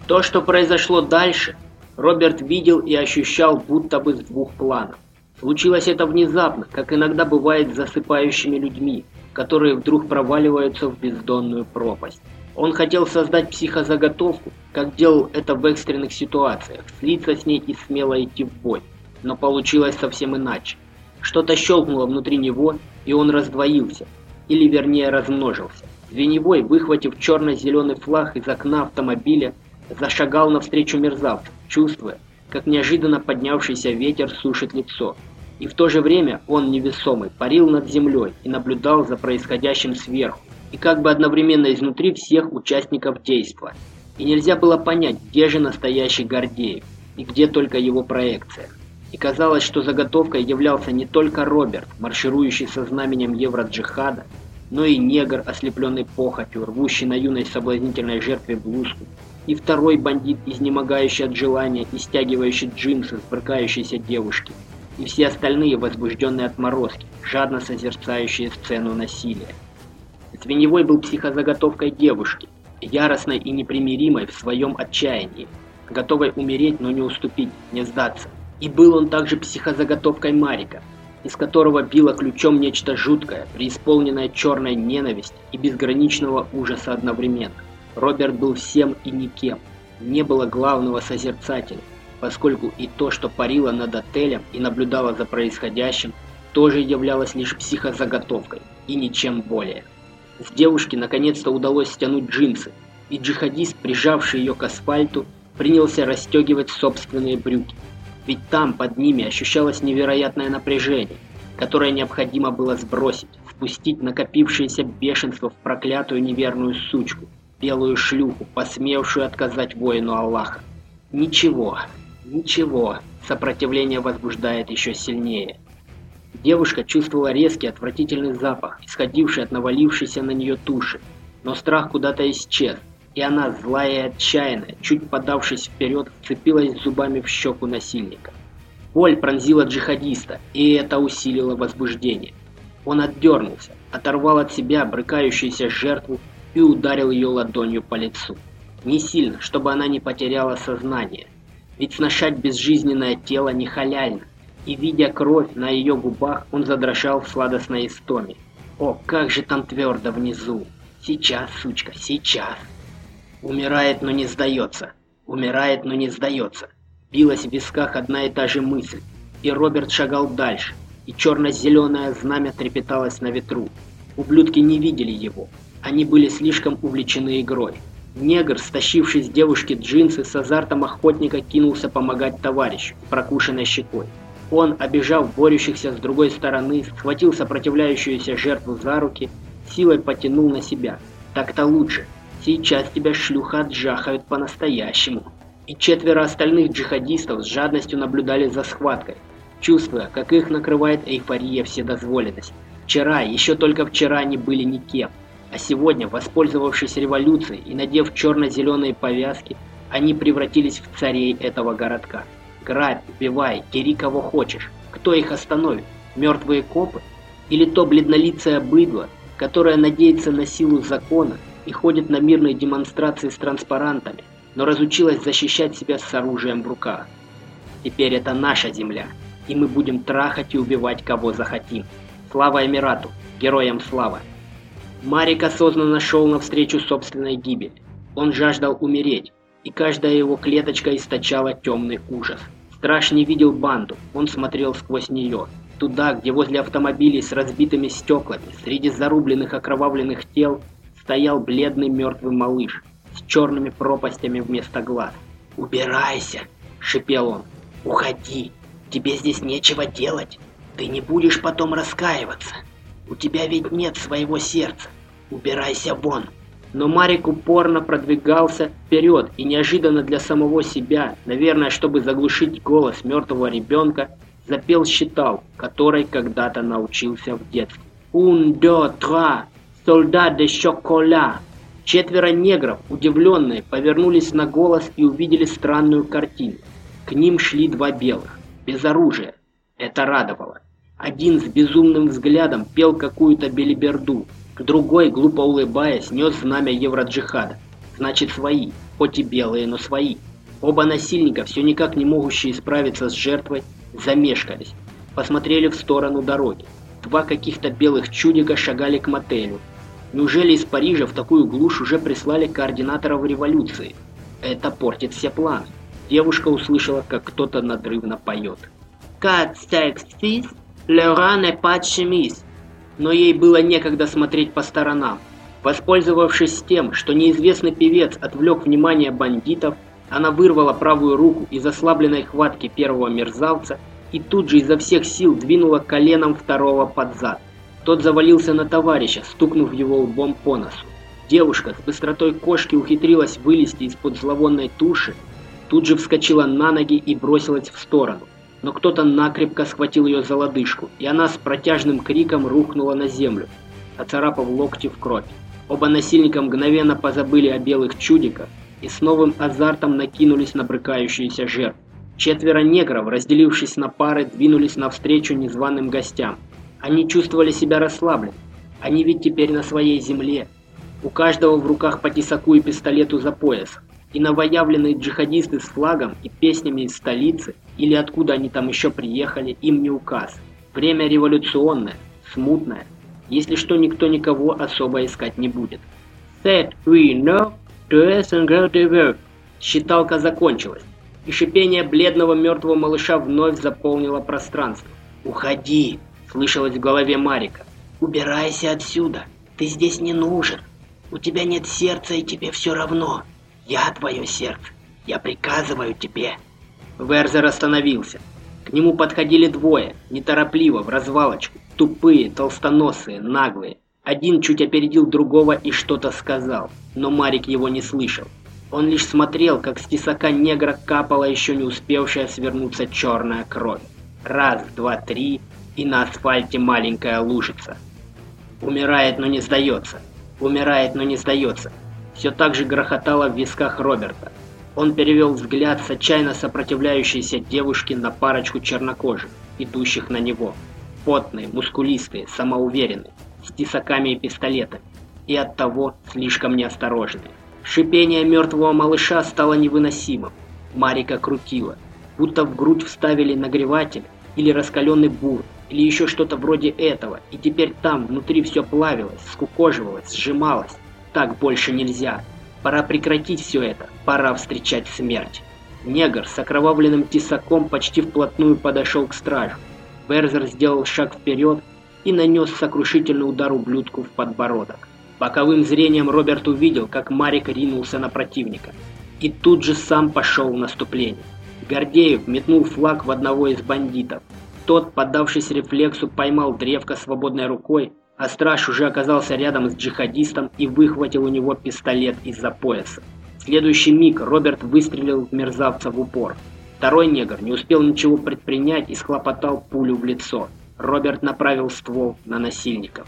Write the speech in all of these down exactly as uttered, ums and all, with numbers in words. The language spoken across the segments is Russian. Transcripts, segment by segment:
То, что произошло дальше, Роберт видел и ощущал будто бы с двух планов. Случилось это внезапно, как иногда бывает с засыпающими людьми, которые вдруг проваливаются в бездонную пропасть. Он хотел создать психозаготовку, как делал это в экстренных ситуациях, слиться с ней и смело идти в бой. Но получилось совсем иначе. Что-то щелкнуло внутри него, и он раздвоился, или вернее размножился. Звеневой, выхватив черно-зеленый флаг из окна автомобиля, зашагал навстречу мерзавцу, чувствуя, как неожиданно поднявшийся ветер сушит лицо. И в то же время он, невесомый, парил над землей и наблюдал за происходящим сверху, и как бы одновременно изнутри всех участников действа. И нельзя было понять, где же настоящий Гордеев, и где только его проекция. И казалось, что заготовкой являлся не только Роберт, марширующий со знаменем Евроджихада, но и негр, ослепленный похотью, рвущий на юной соблазнительной жертве блузку, и второй бандит, изнемогающий от желания и стягивающий джинсы с брыкающейся девушки, и все остальные возбужденные отморозки, жадно созерцающие сцену насилия. Звеневой был психозаготовкой девушки, яростной и непримиримой в своем отчаянии, готовой умереть, но не уступить, не сдаться. И был он также психозаготовкой Марика, из которого било ключом нечто жуткое, преисполненное черной ненависти и безграничного ужаса одновременно. Роберт был всем и никем. Не было главного созерцателя, поскольку и то, что парило над отелем и наблюдало за происходящим, тоже являлось лишь психозаготовкой и ничем более. С девушки наконец-то удалось стянуть джинсы, и джихадист, прижавший ее к асфальту, принялся расстегивать собственные брюки. Ведь там, под ними, ощущалось невероятное напряжение, которое необходимо было сбросить, спустить накопившееся бешенство в проклятую неверную сучку, белую шлюху, посмевшую отказать воину Аллаха. Ничего, ничего, сопротивление возбуждает еще сильнее. Девушка чувствовала резкий отвратительный запах, исходивший от навалившейся на нее туши, но страх куда-то исчез, и она, злая и отчаянная, чуть подавшись вперед, вцепилась зубами в щеку насильника. Боль пронзила джихадиста, и это усилило возбуждение. Он отдернулся, оторвал от себя брыкающуюся жертву и ударил ее ладонью по лицу. Не сильно, чтобы она не потеряла сознание, ведь сношать безжизненное тело не халяльно, и, видя кровь на ее губах, он задрожал в сладостной истоме. О, как же там твердо внизу! Сейчас, сучка, сейчас! Умирает, но не сдается. Умирает, но не сдается. Билась в висках одна и та же мысль. И Роберт шагал дальше. И черно-зеленое знамя трепеталось на ветру. Ублюдки не видели его. Они были слишком увлечены игрой. Негр, стащивший с девушки джинсы, с азартом охотника кинулся помогать товарищу с прокушенной щекой. Он, обежав борющихся с другой стороны, схватил сопротивляющуюся жертву за руки, силой потянул на себя. Так-то лучше. Сейчас тебя, шлюха, отжахают по-настоящему. И четверо остальных джихадистов с жадностью наблюдали за схваткой, чувствуя, как их накрывает эйфория вседозволенности. Вчера, еще только вчера они были никем. А сегодня, воспользовавшись революцией и надев черно-зеленые повязки, они превратились в царей этого городка. Грабь, убивай, дери кого хочешь. Кто их остановит? Мертвые копы? Или то бледнолицее быдло, которое надеется на силу закона и ходит на мирные демонстрации с транспарантами, но разучилась защищать себя с оружием в руках? Теперь это наша земля, и мы будем трахать и убивать кого захотим. Слава Эмирату! Героям слава! Марик осознанно шел навстречу собственной гибели. Он жаждал умереть, и каждая его клеточка источала темный ужас. Страж не видел банду, он смотрел сквозь нее. Туда, где возле автомобилей с разбитыми стеклами, среди зарубленных окровавленных тел, стоял бледный мертвый малыш с черными пропастями вместо глаз. «Убирайся!» – шипел он. «Уходи! Тебе здесь нечего делать! Ты не будешь потом раскаиваться! У тебя ведь нет своего сердца! Убирайся вон!» Но Марик упорно продвигался вперед и неожиданно для самого себя, наверное, чтобы заглушить голос мертвого ребенка, запел считал, которой когда-то научился в детстве. «Un, deux, trois, soldat de chocolat!» Четверо негров, удивленные, повернулись на голос и увидели странную картину. К ним шли два белых, без оружия. Это радовало. Один с безумным взглядом пел какую-то белиберду. Другой, глупо улыбаясь, нес знамя Евроджихада. Значит, свои. хоть и белые, но свои. Оба насильника, все никак не могущие справиться с жертвой, замешкались, посмотрели в сторону дороги. Два каких-то белых чудика шагали к мотелю. Неужели из Парижа в такую глушь уже прислали координаторов революции? Это портит все планы. Девушка услышала, как кто-то надрывно поет. «Quatre, cinq, six, le rat n'est pas de chemise». Но ей было некогда смотреть по сторонам. Воспользовавшись тем, что неизвестный певец отвлек внимание бандитов, она вырвала правую руку из ослабленной хватки первого мерзавца и тут же изо всех сил двинула коленом второго под зад. Тот завалился на товарища, стукнув его лбом по носу. Девушка с быстротой кошки ухитрилась вылезти из-под зловонной туши, тут же вскочила на ноги и бросилась в сторону. Но кто-то накрепко схватил ее за лодыжку, и она с протяжным криком рухнула на землю, оцарапав локти в кровь. Оба насильника мгновенно позабыли о белых чудиках и с новым азартом накинулись на брыкающуюся жертву. Четверо негров, разделившись на пары, двинулись навстречу незваным гостям. Они чувствовали себя расслабленно. Они ведь теперь на своей земле. У каждого в руках по тесаку и пистолету за пояс. И новоявленные джихадисты с флагом и песнями из столицы, или откуда они там еще приехали, им не указ. Время революционное, смутное. Если что, никто никого особо искать не будет. Set, we know, to us and go to work. Считалка закончилась, и шипение бледного мертвого малыша вновь заполнило пространство. «Уходи!» — слышалось в голове Марика. «Убирайся отсюда! Ты здесь не нужен! У тебя нет сердца, и тебе все равно! Я твое сердце! Я приказываю тебе!» Верзер остановился. К нему подходили двое, неторопливо, в развалочку. Тупые, толстоносые, наглые. Один чуть опередил другого и что-то сказал, но Марик его не слышал. Он лишь смотрел, как с тесака негра капала еще не успевшая свернуться черная кровь. Раз, два, три, и на асфальте маленькая лужица. Умирает, но не сдается. Умирает, но не сдается. Все так же грохотало в висках Роберта. Он перевел взгляд с отчаянно сопротивляющейся девушки на парочку чернокожих, идущих на него. Потные, мускулистые, самоуверенные, с тесаками и пистолетами, и оттого слишком неосторожные. Шипение мертвого малыша стало невыносимым. Марика крутила, будто в грудь вставили нагреватель или раскаленный бур, или еще что-то вроде этого, и теперь там внутри все плавилось, скукоживалось, сжималось. Так больше нельзя. Пора прекратить все это, пора встречать смерть. Негр с окровавленным тесаком почти вплотную подошел к стражу. Верзер сделал шаг вперед и нанес сокрушительный удар ублюдку в подбородок. Боковым зрением Роберт увидел, как Марик ринулся на противника. И тут же сам пошел в наступление. Гордеев метнул флаг в одного из бандитов. Тот, поддавшись рефлексу, поймал древко свободной рукой, а страж уже оказался рядом с джихадистом и выхватил у него пистолет из-за пояса. В следующий миг Роберт выстрелил в мерзавца в упор. Второй негр не успел ничего предпринять и схлопотал пулю в лицо. Роберт направил ствол на насильников.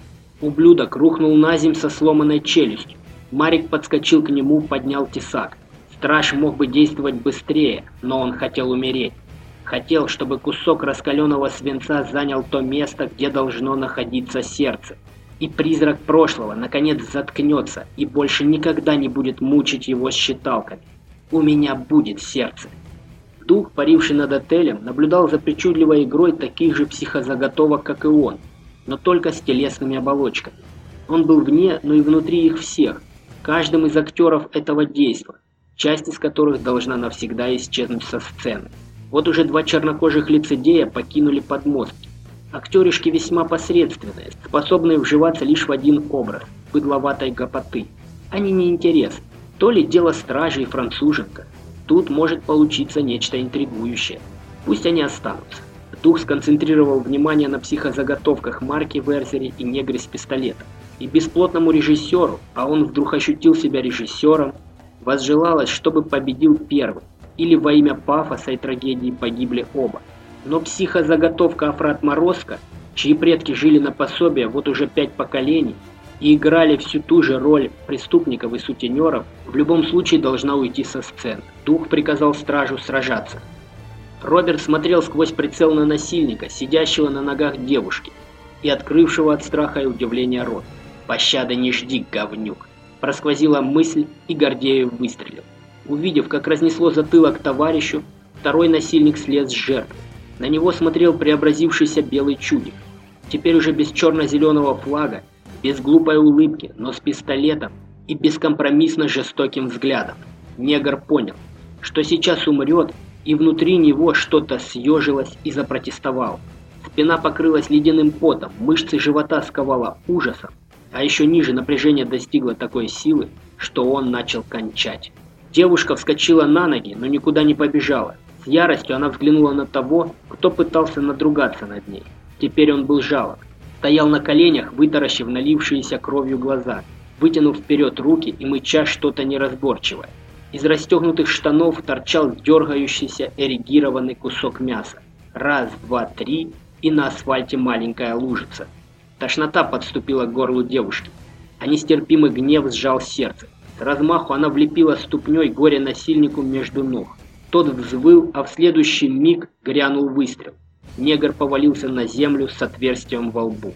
Ублюдок рухнул на землю со сломанной челюстью. Марик подскочил к нему, поднял тесак. Страж мог бы действовать быстрее, но он хотел умереть. Хотел, чтобы кусок раскаленного свинца занял то место, где должно находиться сердце. И призрак прошлого наконец заткнется и больше никогда не будет мучить его считалками. У меня будет сердце. Дух, паривший над отелем, наблюдал за причудливой игрой таких же психозаготовок, как и он, но только с телесными оболочками. Он был вне, но и внутри их всех, каждым из актеров этого действа, часть из которых должна навсегда исчезнуть со сцены. Вот уже два чернокожих лицедея покинули подмостки. Актеришки весьма посредственные, способные вживаться лишь в один образ – быдловатой гопоты. Они неинтересны. То ли дело стражи и француженка. Тут может получиться нечто интригующее. Пусть они останутся. Дух сконцентрировал внимание на психозаготовках Марки Верзере и негре с пистолетом. И бесплотному режиссеру, а он вдруг ощутил себя режиссером, возжелалось, чтобы победил первый. Или во имя пафоса и трагедии погибли оба. Но психозаготовка Афрат Морозко, чьи предки жили на пособие вот уже пять поколений и играли всю ту же роль преступников и сутенеров, в любом случае должна уйти со сцены. Дух приказал стражу сражаться. Роберт смотрел сквозь прицел на насильника, сидящего на ногах девушки, и открывшего от страха и удивления рот. «Пощады не жди, говнюк!» Просквозила мысль, и Гордеев выстрелил. Увидев, как разнесло затылок товарищу, второй насильник слез с жертвы. На него смотрел преобразившийся белый чудик. Теперь уже без черно-зеленого флага, без глупой улыбки, но с пистолетом и бескомпромиссно жестоким взглядом. Негр понял, что сейчас умрет, и внутри него что-то съежилось и запротестовало. Спина покрылась ледяным потом, мышцы живота сковало ужасом, а еще ниже напряжение достигло такой силы, что он начал кончать. Девушка вскочила на ноги, но никуда не побежала. С яростью она взглянула на того, кто пытался надругаться над ней. Теперь он был жалок. Стоял на коленях, вытаращив налившиеся кровью глаза, вытянув вперед руки и мыча что-то неразборчивое. Из расстегнутых штанов торчал дергающийся эрегированный кусок мяса. Раз, два, три, и на асфальте маленькая лужица. Тошнота подступила к горлу девушки, а нестерпимый гнев сжал сердце. С размаху она влепила ступней горе-насильнику между ног. Тот взвыл, а в следующий миг грянул выстрел. Негр повалился на землю с отверстием во лбу.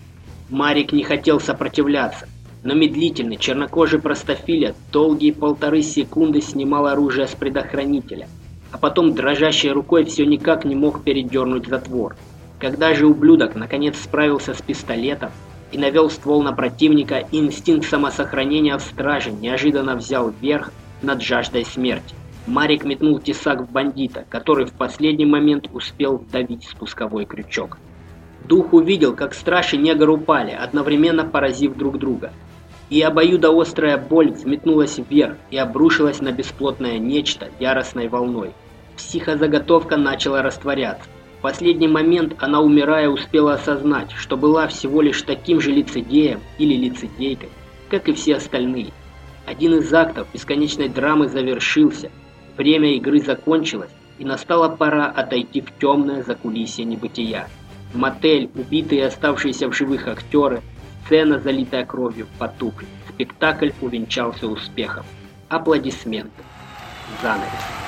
Марик не хотел сопротивляться, но медлительный чернокожий простофиля долгие полторы секунды снимал оружие с предохранителя, а потом дрожащей рукой все никак не мог передернуть затвор. Когда же ублюдок наконец справился с пистолетом и навел ствол на противника, инстинкт самосохранения в страже неожиданно взял верх над жаждой смерти. Марик метнул тесак в бандита, который в последний момент успел вдавить спусковой крючок. Дух увидел, как страж и негр упали, одновременно поразив друг друга. И обоюдоострая боль взметнулась вверх и обрушилась на бесплотное нечто яростной волной. Психозаготовка начала растворяться. В последний момент она, умирая, успела осознать, что была всего лишь таким же лицедеем или лицедейкой, как и все остальные. Один из актов бесконечной драмы завершился, время игры закончилось, и настала пора отойти в темное закулисье небытия. Мотель, убитые и оставшиеся в живых актеры, сцена, залитая кровью, потухли. Спектакль увенчался успехом. Аплодисменты. Занавес.